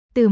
Từ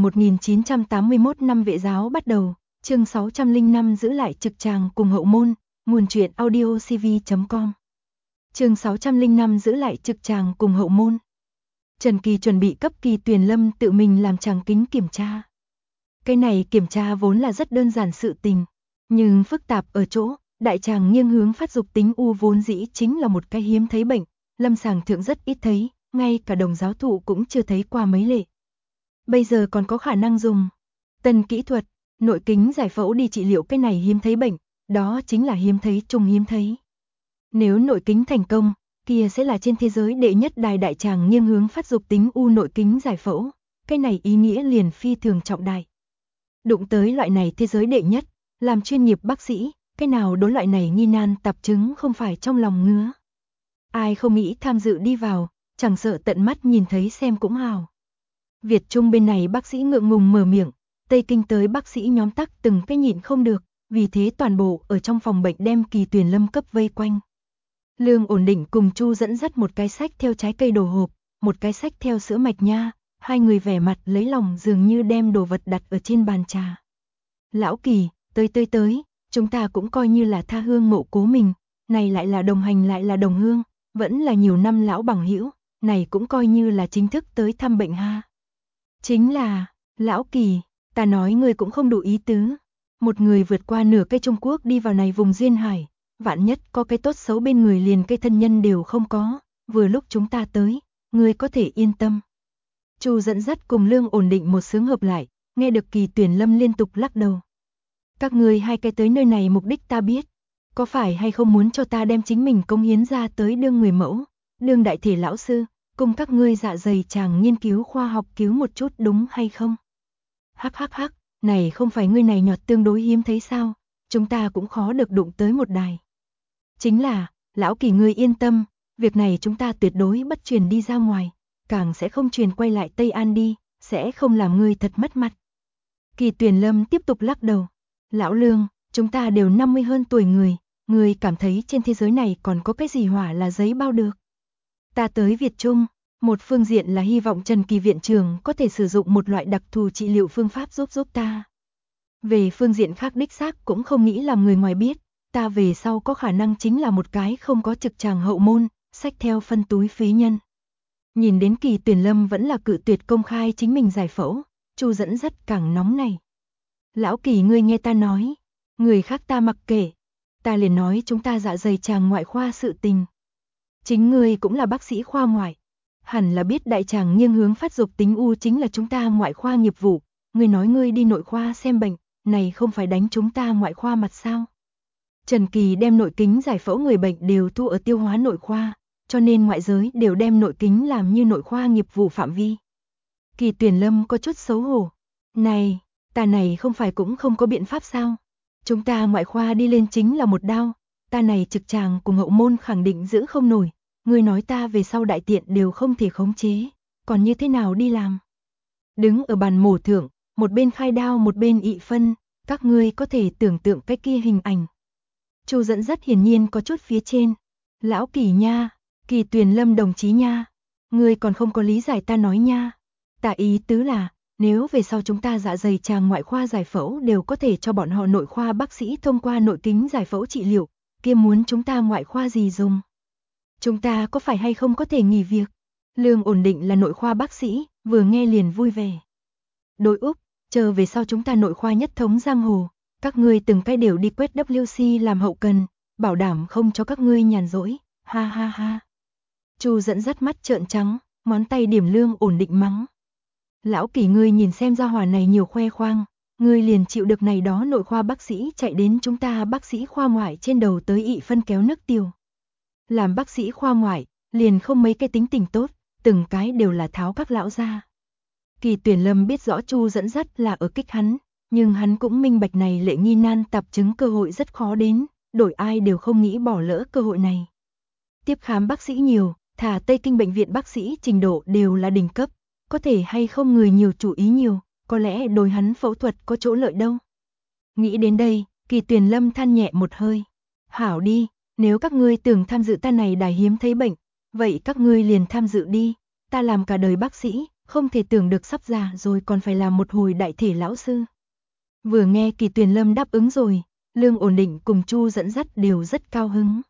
1981 năm vệ giáo bắt đầu, chương 605 giữ lại trực tràng cùng hậu môn, nguồn truyện audiocv.com. Chương 605 giữ lại trực tràng cùng hậu môn. Trần Kỳ chuẩn bị cấp Kỳ Tuyền Lâm tự mình làm tràng kính kiểm tra. Cái này kiểm tra vốn là rất đơn giản sự tình, nhưng phức tạp ở chỗ, đại tràng nghiêng hướng phát dục tính u vốn dĩ chính là một cái hiếm thấy bệnh, lâm sàng thượng rất ít thấy, ngay cả đồng giáo thụ cũng chưa thấy qua mấy lệ. Bây giờ còn có khả năng dùng tân kỹ thuật, nội kính giải phẫu đi trị liệu cái này hiếm thấy bệnh, đó chính là hiếm thấy trung hiếm thấy. Nếu nội kính thành công, kia sẽ là trên thế giới đệ nhất đài đại tràng nghiêng hướng phát dục tính u nội kính giải phẫu, cái này ý nghĩa liền phi thường trọng đại. Đụng tới loại này thế giới đệ nhất, làm chuyên nghiệp bác sĩ, cái nào đối loại này nghi nan tạp chứng không phải trong lòng ngứa. Ai không nghĩ tham dự đi vào, chẳng sợ tận mắt nhìn thấy xem cũng hào. Việt Trung bên này bác sĩ ngượng ngùng mở miệng, Tây Kinh tới bác sĩ nhóm tắc từng cái nhịn không được, vì thế toàn bộ ở trong phòng bệnh đem Kỳ Tuyền Lâm cấp vây quanh. Lương ổn định cùng Chu dẫn dắt một cái sách theo trái cây đồ hộp, một cái sách theo sữa mạch nha, hai người vẻ mặt lấy lòng dường như đem đồ vật đặt ở trên bàn trà. Lão Kỳ, tới, chúng ta cũng coi như là tha hương mộ cố mình, này lại là đồng hành lại là đồng hương, vẫn là nhiều năm lão bằng hữu, này cũng coi như là chính thức tới thăm bệnh ha. Chính là, Lão Kỳ, ta nói ngươi cũng không đủ ý tứ. Một người vượt qua nửa cây Trung Quốc đi vào này vùng duyên hải, vạn nhất có cái tốt xấu bên người liền cây thân nhân đều không có, vừa lúc chúng ta tới, ngươi có thể yên tâm. Chu dẫn dắt cùng Lương ổn định một sướng hợp lại, nghe được Kỳ Tuyền Lâm liên tục lắc đầu. Các ngươi hai cái tới nơi này mục đích ta biết, có phải hay không muốn cho ta đem chính mình cống hiến ra tới đương người mẫu, đương đại thể lão sư, cùng các ngươi dạ dày chàng nghiên cứu khoa học cứu một chút đúng hay không? Hắc, này không phải ngươi này nhọt tương đối hiếm thấy sao, chúng ta cũng khó được đụng tới một đài. Chính là, Lão Kỳ ngươi yên tâm, việc này chúng ta tuyệt đối bất truyền đi ra ngoài, càng sẽ không truyền quay lại Tây An đi, sẽ không làm ngươi thật mất mặt. Kỳ Tuyền Lâm tiếp tục lắc đầu, Lão Lương, chúng ta đều 50 hơn tuổi người cảm thấy trên thế giới này còn có cái gì hỏa là giấy bao được. Ta tới Việt Trung, một phương diện là hy vọng Trần Kỳ viện trưởng có thể sử dụng một loại đặc thù trị liệu phương pháp giúp ta. Về phương diện khác đích xác cũng không nghĩ làm người ngoài biết, ta về sau có khả năng chính là một cái không có trực tràng hậu môn, xách theo phân túi phí nhân. Nhìn đến Kỳ Tuyền Lâm vẫn là cự tuyệt công khai chính mình giải phẫu, Chu dẫn dắt càng nóng này. Lão Kỳ ngươi nghe ta nói, người khác ta mặc kệ, ta liền nói chúng ta dạ dày tràng ngoại khoa sự tình. Chính ngươi cũng là bác sĩ khoa ngoại, hẳn là biết đại tràng nghiêng hướng phát dục tính u chính là chúng ta ngoại khoa nghiệp vụ, ngươi nói ngươi đi nội khoa xem bệnh, này không phải đánh chúng ta ngoại khoa mặt sao? Trần Kỳ đem nội kính giải phẫu người bệnh đều thu ở tiêu hóa nội khoa, cho nên ngoại giới đều đem nội kính làm như nội khoa nghiệp vụ phạm vi. Kỳ Tuyền Lâm có chút xấu hổ, này, ta này không phải cũng không có biện pháp sao? Chúng ta ngoại khoa đi lên chính là một đao, ta này trực tràng cùng hậu môn khẳng định giữ không nổi. Ngươi nói ta về sau đại tiện đều không thể khống chế, còn như thế nào đi làm? Đứng ở bàn mổ thượng, một bên khai đao một bên ị phân, các ngươi có thể tưởng tượng cái kia hình ảnh. Chu dẫn dắt hiển nhiên có chút phía trên. Lão Kỳ nha, Kỳ Tuyền Lâm đồng chí nha, ngươi còn không có lý giải ta nói nha. Ta ý tứ là, nếu về sau chúng ta dạ dày tràng ngoại khoa giải phẫu đều có thể cho bọn họ nội khoa bác sĩ thông qua nội kính giải phẫu trị liệu, kia muốn chúng ta ngoại khoa gì dùng? Chúng ta có phải hay không có thể nghỉ việc? Lương ổn định là nội khoa bác sĩ, vừa nghe liền vui vẻ. Đối Úc, chờ về sau chúng ta nội khoa nhất thống giang hồ, các ngươi từng cái đều đi quét WC làm hậu cần, bảo đảm không cho các ngươi nhàn rỗi, ha. Chu dẫn dắt mắt trợn trắng, ngón tay điểm Lương ổn định mắng. Lão Kỳ ngươi nhìn xem gia hỏa này nhiều khoe khoang, ngươi liền chịu được này đó nội khoa bác sĩ chạy đến chúng ta bác sĩ khoa ngoại trên đầu tới ị phân kéo nước tiêu. Làm bác sĩ khoa ngoại, liền không mấy cái tính tình tốt, từng cái đều là tháo các lão ra. Kỳ Tuyền Lâm biết rõ Chu dẫn dắt là ở kích hắn, nhưng hắn cũng minh bạch này lệ nghi nan tạp chứng cơ hội rất khó đến, đổi ai đều không nghĩ bỏ lỡ cơ hội này. Tiếp khám bác sĩ nhiều, thả Tây Kinh bệnh viện bác sĩ trình độ đều là đỉnh cấp, có thể hay không người nhiều chủ ý nhiều, có lẽ đối hắn phẫu thuật có chỗ lợi đâu. Nghĩ đến đây, Kỳ Tuyền Lâm than nhẹ một hơi. Hảo đi. Nếu các ngươi tưởng tham dự ta này đài hiếm thấy bệnh, vậy các ngươi liền tham dự đi, ta làm cả đời bác sĩ, không thể tưởng được sắp già rồi còn phải làm một hồi đại thể lão sư. Vừa nghe Kỳ Tuyền Lâm đáp ứng rồi, Lương Ổn Định cùng Chu Dẫn Dắt đều rất cao hứng.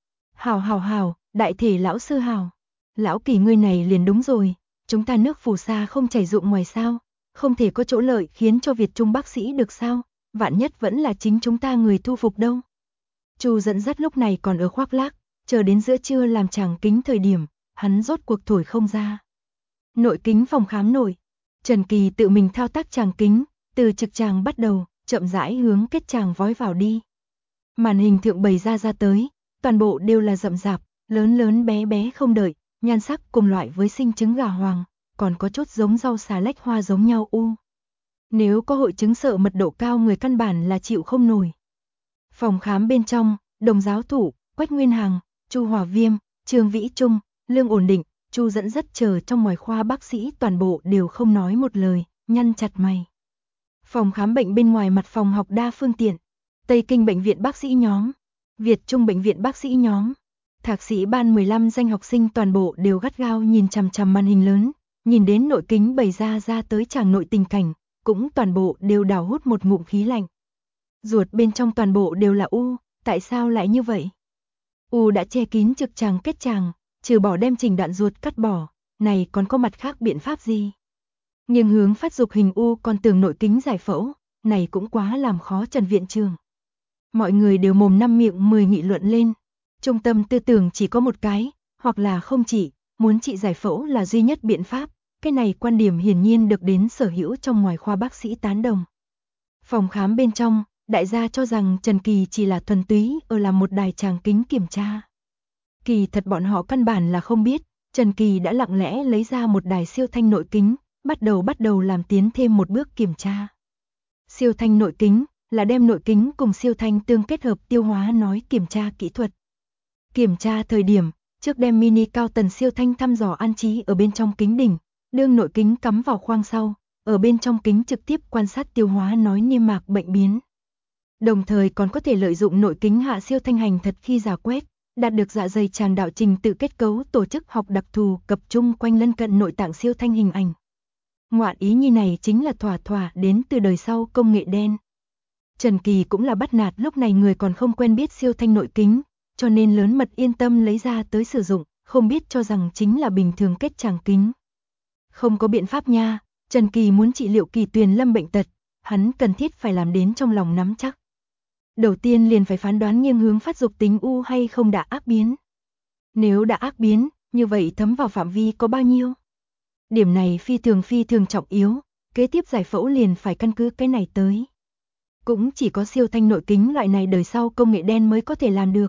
Hào, đại thể lão sư hào. Lão Kỳ ngươi này liền đúng rồi, chúng ta nước phù sa không chảy ruộng ngoài sao, không thể có chỗ lợi khiến cho Việt Trung bác sĩ được sao, vạn nhất vẫn là chính chúng ta người thu phục đâu. Chu Dẫn Dắt lúc này còn ở khoác lác, chờ đến giữa trưa làm chàng kính thời điểm, hắn rốt cuộc thổi không ra. Nội kính phòng khám nội, Trần Kỳ tự mình thao tác chàng kính, từ trực tràng bắt đầu, chậm rãi hướng kết tràng vói vào đi. Màn hình thượng bày ra tới, toàn bộ đều là rậm rạp, lớn bé không đợi, nhan sắc cùng loại với sinh trứng gà hoàng, còn có chút giống rau xà lách hoa giống nhau u. Nếu có hội chứng sợ mật độ cao người căn bản là chịu không nổi. Phòng khám bên trong, Đồng Giáo Thụ, Quách Nguyên Hằng, Chu Hòa Viêm, Trương Vĩ Trung, Lương Ổn Định, Chu Dẫn Dắt chờ trong ngoài khoa bác sĩ toàn bộ đều không nói một lời, nhăn chặt mày. Phòng khám bệnh bên ngoài mặt phòng học đa phương tiện, Tây Kinh bệnh viện bác sĩ nhóm, Việt Trung bệnh viện bác sĩ nhóm, thạc sĩ ban 15 danh học sinh toàn bộ đều gắt gao nhìn chằm chằm màn hình lớn, nhìn đến nội kính bày ra tới chàng nội tình cảnh, cũng toàn bộ đều đảo hút một ngụm khí lạnh. Ruột bên trong toàn bộ đều là u, tại sao lại như vậy? U đã che kín trực tràng kết tràng, trừ bỏ đem trình đoạn ruột cắt bỏ, này còn có mặt khác biện pháp gì? Nhưng hướng phát dục hình u còn tưởng nội kính giải phẫu, này cũng quá làm khó Trần viện trưởng. Mọi người đều mồm năm miệng 10 nghị luận lên. Trung tâm tư tưởng chỉ có một cái, hoặc là không chỉ, muốn trị giải phẫu là duy nhất biện pháp, cái này quan điểm hiển nhiên được đến sở hữu trong ngoài khoa bác sĩ tán đồng. Phòng khám bên trong, đại gia cho rằng Trần Kỳ chỉ là thuần túy ở làm một đài tràng kính kiểm tra. Kỳ thật bọn họ căn bản là không biết, Trần Kỳ đã lặng lẽ lấy ra một đài siêu thanh nội kính, bắt đầu làm tiến thêm một bước kiểm tra. Siêu thanh nội kính là đem nội kính cùng siêu thanh tương kết hợp tiêu hóa nói kiểm tra kỹ thuật. Kiểm tra thời điểm, trước đem mini cao tần siêu thanh thăm dò an trí ở bên trong kính đỉnh, đương nội kính cắm vào khoang sau, ở bên trong kính trực tiếp quan sát tiêu hóa nói niêm mạc bệnh biến. Đồng thời còn có thể lợi dụng nội kính hạ siêu thanh hành thật khi giả quét, đạt được dạ dày tràng đạo trình tự kết cấu tổ chức học đặc thù cập trung quanh lân cận nội tạng siêu thanh hình ảnh. Ngoạn ý nhi này chính là thỏa đến từ đời sau công nghệ đen. Trần Kỳ cũng là bắt nạt lúc này người còn không quen biết siêu thanh nội kính, cho nên lớn mật yên tâm lấy ra tới sử dụng, không biết cho rằng chính là bình thường kết tràng kính. Không có biện pháp nha, Trần Kỳ muốn trị liệu Kỳ Tuyền Lâm bệnh tật, hắn cần thiết phải làm đến trong lòng nắm chắc. Đầu tiên liền phải phán đoán nghiêng hướng phát dục tính u hay không đã ác biến. Nếu đã ác biến, như vậy thấm vào phạm vi có bao nhiêu? Điểm này phi thường trọng yếu, kế tiếp giải phẫu liền phải căn cứ cái này tới. Cũng chỉ có siêu thanh nội kính loại này đời sau công nghệ đen mới có thể làm được.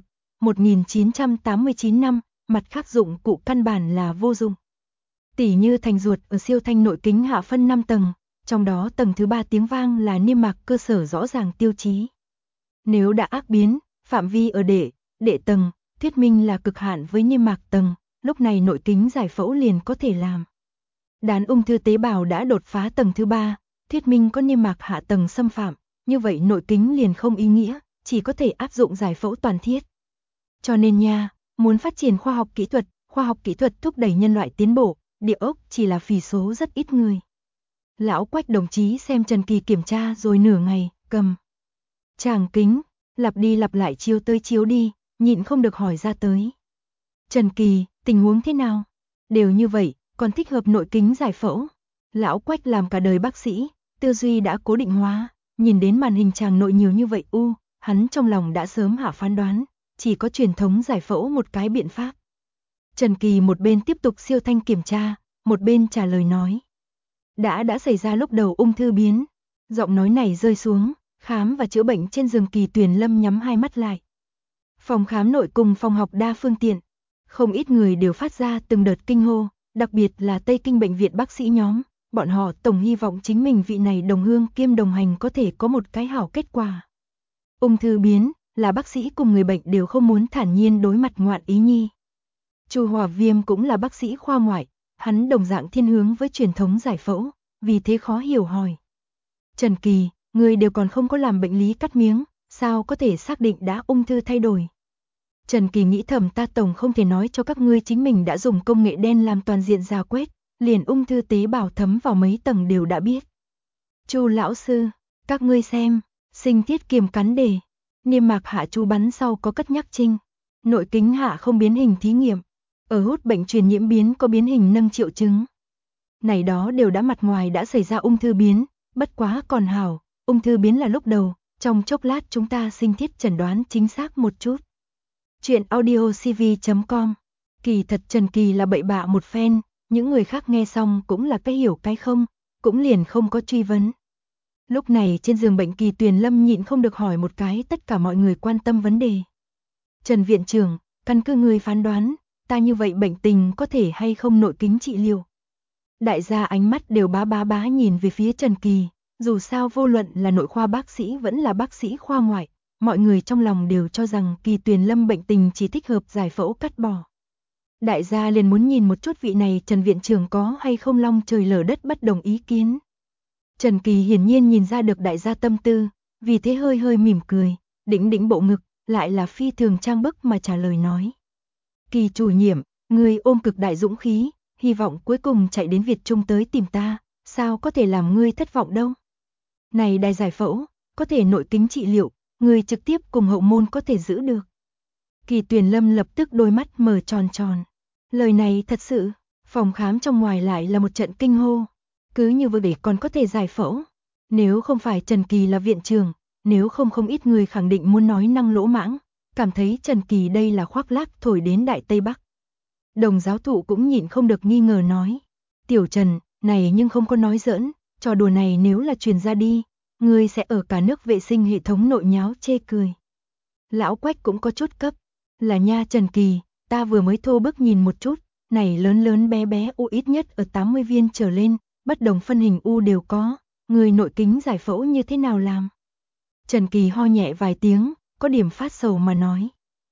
1989 năm, mặt khác dụng cụ căn bản là vô dụng. Tỉ như thành ruột ở siêu thanh nội kính hạ phân 5 tầng, trong đó tầng thứ 3 tiếng vang là niêm mạc cơ sở rõ ràng tiêu chí. Nếu đã ác biến, phạm vi ở đệ tầng, thuyết minh là cực hạn với niêm mạc tầng, lúc này nội kính giải phẫu liền có thể làm. Đán ung thư tế bào đã đột phá tầng thứ 3, thuyết minh có niêm mạc hạ tầng xâm phạm, như vậy nội kính liền không ý nghĩa, chỉ có thể áp dụng giải phẫu toàn thiết. Cho nên nha, muốn phát triển khoa học kỹ thuật thúc đẩy nhân loại tiến bộ, địa ốc chỉ là phỉ số rất ít người. Lão Quách đồng chí xem Trần Kỳ kiểm tra rồi nửa ngày, cầm tràng kính, lặp đi lặp lại chiếu tới chiếu đi, nhịn không được hỏi ra tới. Trần Kỳ, tình huống thế nào? Đều như vậy, còn thích hợp nội kính giải phẫu. Lão Quách làm cả đời bác sĩ, tư duy đã cố định hóa, nhìn đến màn hình tràng nội nhiều như vậy hắn trong lòng đã sớm hạ phán đoán, chỉ có truyền thống giải phẫu một cái biện pháp. Trần Kỳ một bên tiếp tục siêu thanh kiểm tra, một bên trả lời nói. Đã xảy ra lúc đầu ung thư biến. Giọng nói này rơi xuống, khám và chữa bệnh trên giường Kỳ Tuyền Lâm nhắm hai mắt lại. Phòng khám nội cùng phòng học đa phương tiện. Không ít người đều phát ra từng đợt kinh hô, đặc biệt là Tây Kinh bệnh viện bác sĩ nhóm. Bọn họ tổng hy vọng chính mình vị này đồng hương kiêm đồng hành có thể có một cái hảo kết quả. Ung thư biến là bác sĩ cùng người bệnh đều không muốn thản nhiên đối mặt ngoạn ý nhi. Chu Hòa Viêm cũng là bác sĩ khoa ngoại, hắn đồng dạng thiên hướng với truyền thống giải phẫu, vì thế khó hiểu hỏi. Trần Kỳ, người đều còn không có làm bệnh lý cắt miếng, sao có thể xác định đã ung thư thay đổi? Trần Kỳ nghĩ thầm ta tổng không thể nói cho các ngươi chính mình đã dùng công nghệ đen làm toàn diện rà quét, liền ung thư tế bào thấm vào mấy tầng đều đã biết. Chu lão sư, các ngươi xem, sinh thiết kiềm cắn đề, niêm mạc hạ chu bắn sau có cất nhắc trinh, nội kính hạ không biến hình thí nghiệm, ở hút bệnh truyền nhiễm biến có biến hình nâng triệu chứng. Này đó đều đã mặt ngoài đã xảy ra ung thư biến, bất quá còn hảo, ung thư biến là lúc đầu, trong chốc lát chúng ta sinh thiết chẩn đoán chính xác một chút. Chuyện audiocv.com. Kỳ thật Trần Kỳ là bậy bạ một phen, những người khác nghe xong cũng là cái hiểu cái không, cũng liền không có truy vấn. Lúc này trên giường bệnh Kỳ Tuyền Lâm nhịn không được hỏi một cái tất cả mọi người quan tâm vấn đề. Trần viện trưởng, căn cứ người phán đoán, ta như vậy bệnh tình có thể hay không nội kính trị liệu? Đại gia ánh mắt đều bá nhìn về phía Trần Kỳ, dù sao vô luận là nội khoa bác sĩ vẫn là bác sĩ khoa ngoại, mọi người trong lòng đều cho rằng Kỳ Tuyền Lâm bệnh tình chỉ thích hợp giải phẫu cắt bỏ. Đại gia liền muốn nhìn một chút vị này Trần viện trưởng có hay không long trời lở đất bất đồng ý kiến. Trần Kỳ hiển nhiên nhìn ra được đại gia tâm tư, vì thế hơi mỉm cười, đĩnh bộ ngực, lại là phi thường trang bức mà trả lời nói. Kỳ chủ nhiệm, người ôm cực đại dũng khí, hy vọng cuối cùng chạy đến Việt Trung tới tìm ta, sao có thể làm ngươi thất vọng đâu. Này đài giải phẫu, có thể nội kính trị liệu, người trực tiếp cùng hậu môn có thể giữ được. Kỳ Tuyền Lâm lập tức đôi mắt mở tròn. Lời này thật sự, phòng khám trong ngoài lại là một trận kinh hô. Cứ như vậy để còn có thể giải phẫu. Nếu không phải Trần Kỳ là viện trưởng, nếu không ít người khẳng định muốn nói năng lỗ mãng, cảm thấy Trần Kỳ đây là khoác lác thổi đến Đại Tây Bắc. Đồng giáo thụ cũng nhịn không được nghi ngờ nói. Tiểu Trần, này nhưng không có nói giỡn, trò đùa này nếu là truyền ra đi, ngươi sẽ ở cả nước vệ sinh hệ thống nội nháo chê cười. Lão Quách cũng có chút cấp. Là nha Trần Kỳ, ta vừa mới thô bức nhìn một chút, này lớn bé u ít nhất ở 80 viên trở lên, bất đồng phân hình u đều có, người nội kính giải phẫu như thế nào làm? Trần Kỳ ho nhẹ vài tiếng, có điểm phát sầu mà nói.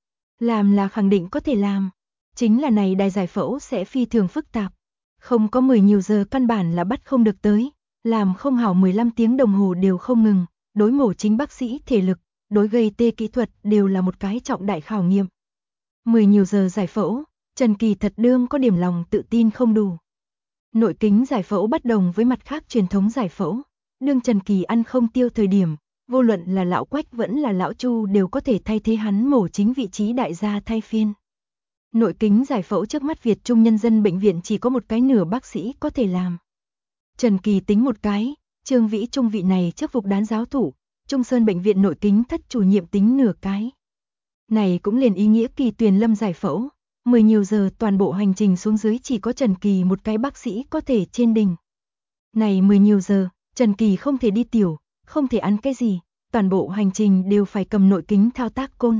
Làm là khẳng định có thể làm, chính là này đài giải phẫu sẽ phi thường phức tạp, không có 10 nhiều giờ căn bản là bắt không được tới, làm không hảo 15 tiếng đồng hồ đều không ngừng, đối mổ chính bác sĩ thể lực, đối gây tê kỹ thuật đều là một cái trọng đại khảo nghiệm. 10 nhiều giờ giải phẫu, Trần Kỳ thật đương có điểm lòng tự tin không đủ. Nội kính giải phẫu bất đồng với mặt khác truyền thống giải phẫu, đương Trần Kỳ ăn không tiêu thời điểm, vô luận là lão Quách vẫn là lão Chu đều có thể thay thế hắn mổ chính vị trí đại gia thay phiên. Nội kính giải phẫu trước mắt Việt Trung Nhân dân bệnh viện chỉ có một cái nửa bác sĩ có thể làm. Trần Kỳ tính một cái, Trương Vĩ Trung vị này trước phục đán giáo thủ, Trung Sơn bệnh viện nội kính thất chủ nhiệm tính nửa cái. Này cũng liền ý nghĩa Kỳ Tuyền Lâm giải phẫu, 10 nhiều giờ toàn bộ hành trình xuống dưới chỉ có Trần Kỳ một cái bác sĩ có thể trên đỉnh. Này 10 nhiều giờ, Trần Kỳ không thể đi tiểu, không thể ăn cái gì, toàn bộ hành trình đều phải cầm nội kính thao tác côn.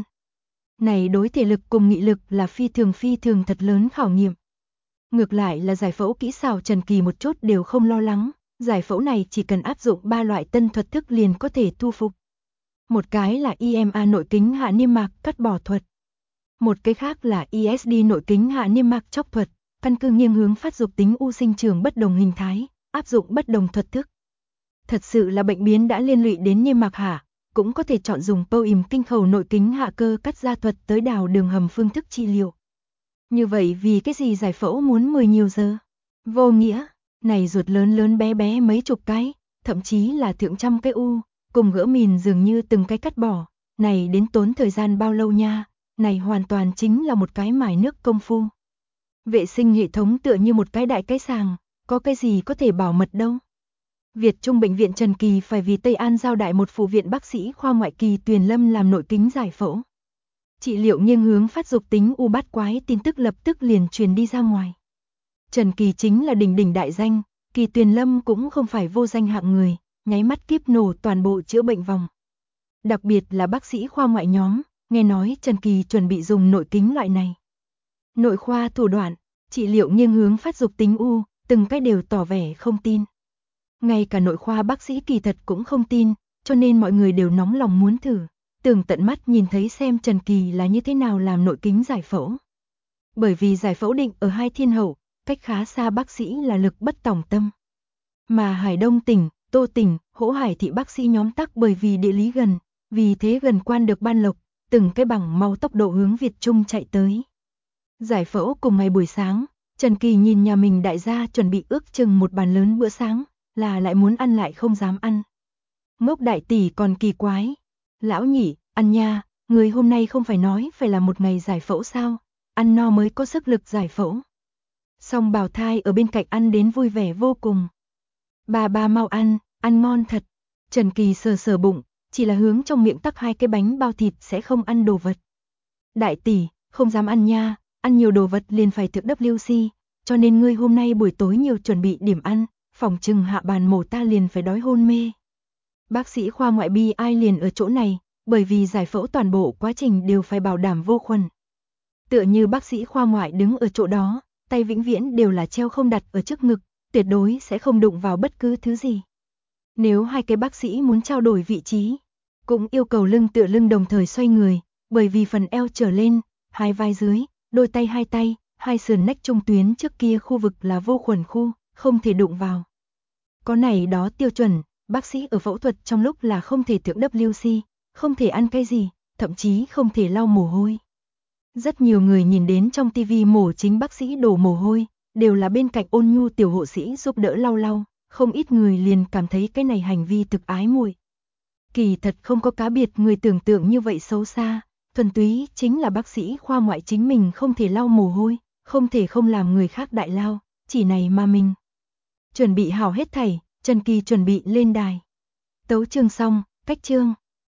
Này đối thể lực cùng nghị lực là phi thường thật lớn khảo nghiệm. Ngược lại là giải phẫu kỹ xảo Trần Kỳ một chút đều không lo lắng, giải phẫu này chỉ cần áp dụng 3 loại tân thuật thức liền có thể thu phục. Một cái là IMA nội kính hạ niêm mạc cắt bỏ thuật. Một cái khác là ESD nội kính hạ niêm mạc chóc thuật, căn cứ nghiêng hướng phát dục tính u sinh trưởng bất đồng hình thái, áp dụng bất đồng thuật thức. Thật sự là bệnh biến đã liên lụy đến niêm mạc hạ, cũng có thể chọn dùng POIM kinh khẩu nội kính hạ cơ cắt ra thuật tới đào đường hầm phương thức trị liệu. Như vậy vì cái gì giải phẫu muốn 10 nhiều giờ? Vô nghĩa, này ruột lớn bé mấy chục cái, thậm chí là thượng trăm cái u, cùng gỡ mìn dường như từng cái cắt bỏ, này đến tốn thời gian bao lâu nha, này hoàn toàn chính là một cái mài nước công phu. Vệ sinh hệ thống tựa như một cái đại cái sàng, có cái gì có thể bảo mật đâu. Việt Trung bệnh viện Trần Kỳ phải vì Tây An giao đại một phụ viện bác sĩ khoa ngoại Kỳ Tuyền Lâm làm nội kính giải phẫu. Trị liệu nghiêng hướng phát dục tính u bát quái tin tức lập tức liền truyền đi ra ngoài. Trần Kỳ chính là đỉnh đại danh, Kỳ Tuyền Lâm cũng không phải vô danh hạng người, nháy mắt kiếp nổ toàn bộ chữa bệnh vòng. Đặc biệt là bác sĩ khoa ngoại nhóm, nghe nói Trần Kỳ chuẩn bị dùng nội kính loại này. Nội khoa thủ đoạn, trị liệu nghiêng hướng phát dục tính u, từng cái đều tỏ vẻ không tin. Ngay cả nội khoa bác sĩ kỳ thật cũng không tin, cho nên mọi người đều nóng lòng muốn thử, tưởng tận mắt nhìn thấy xem Trần Kỳ là như thế nào làm nội kính giải phẫu. Bởi vì giải phẫu định ở Hai Thiên Hậu, cách khá xa bác sĩ là lực bất tòng tâm. Mà Hải Đông tỉnh, Tô tỉnh, Hỗ Hải thị bác sĩ nhóm tắc bởi vì địa lý gần, vì thế gần quan được ban lộc, từng cái bằng mau tốc độ hướng Việt Trung chạy tới. Giải phẫu cùng ngày buổi sáng, Trần Kỳ nhìn nhà mình đại gia chuẩn bị ước chừng một bàn lớn bữa sáng, là lại muốn ăn lại không dám ăn. Ngốc đại tỷ còn kỳ quái. Lão nhị, ăn nha, người hôm nay không phải nói phải là một ngày giải phẫu sao, ăn no mới có sức lực giải phẫu. Song Bảo Thai ở bên cạnh ăn đến vui vẻ vô cùng. Bà mau ăn ngon thật. Trần Kỳ sờ sờ bụng, chỉ là hướng trong miệng tắc 2 cái bánh bao thịt sẽ không ăn đồ vật. Đại tỷ, không dám ăn nha, ăn nhiều đồ vật liền phải thực WC, cho nên ngươi hôm nay buổi tối nhiều chuẩn bị điểm ăn, phòng chừng hạ bàn mổ ta liền phải đói hôn mê. Bác sĩ khoa ngoại bi ai liền ở chỗ này, bởi vì giải phẫu toàn bộ quá trình đều phải bảo đảm vô khuẩn. Tựa như bác sĩ khoa ngoại đứng ở chỗ đó, tay vĩnh viễn đều là treo không đặt ở trước ngực, tuyệt đối sẽ không đụng vào bất cứ thứ gì. Nếu 2 cái bác sĩ muốn trao đổi vị trí, cũng yêu cầu lưng tựa lưng đồng thời xoay người, bởi vì phần eo trở lên, 2 vai dưới, đôi tay 2 tay, 2 sườn nách trung tuyến trước kia khu vực là vô khuẩn khu, không thể đụng vào. Có này đó tiêu chuẩn, bác sĩ ở phẫu thuật trong lúc là không thể thượng WC, không thể ăn cái gì, thậm chí không thể lau mồ hôi. Rất nhiều người nhìn đến trong TV mổ chính bác sĩ đổ mồ hôi, đều là bên cạnh ôn nhu tiểu hộ sĩ giúp đỡ lau, không ít người liền cảm thấy cái này hành vi thực ái muội. Kỳ thật không có cá biệt người tưởng tượng như vậy xấu xa, thuần túy chính là bác sĩ khoa ngoại chính mình không thể lau mồ hôi, không thể không làm người khác đại lao, chỉ này mà mình. Chuẩn bị hảo hết thảy, Trần Kỳ chuẩn bị lên đài. Tấu chương xong, cách chương.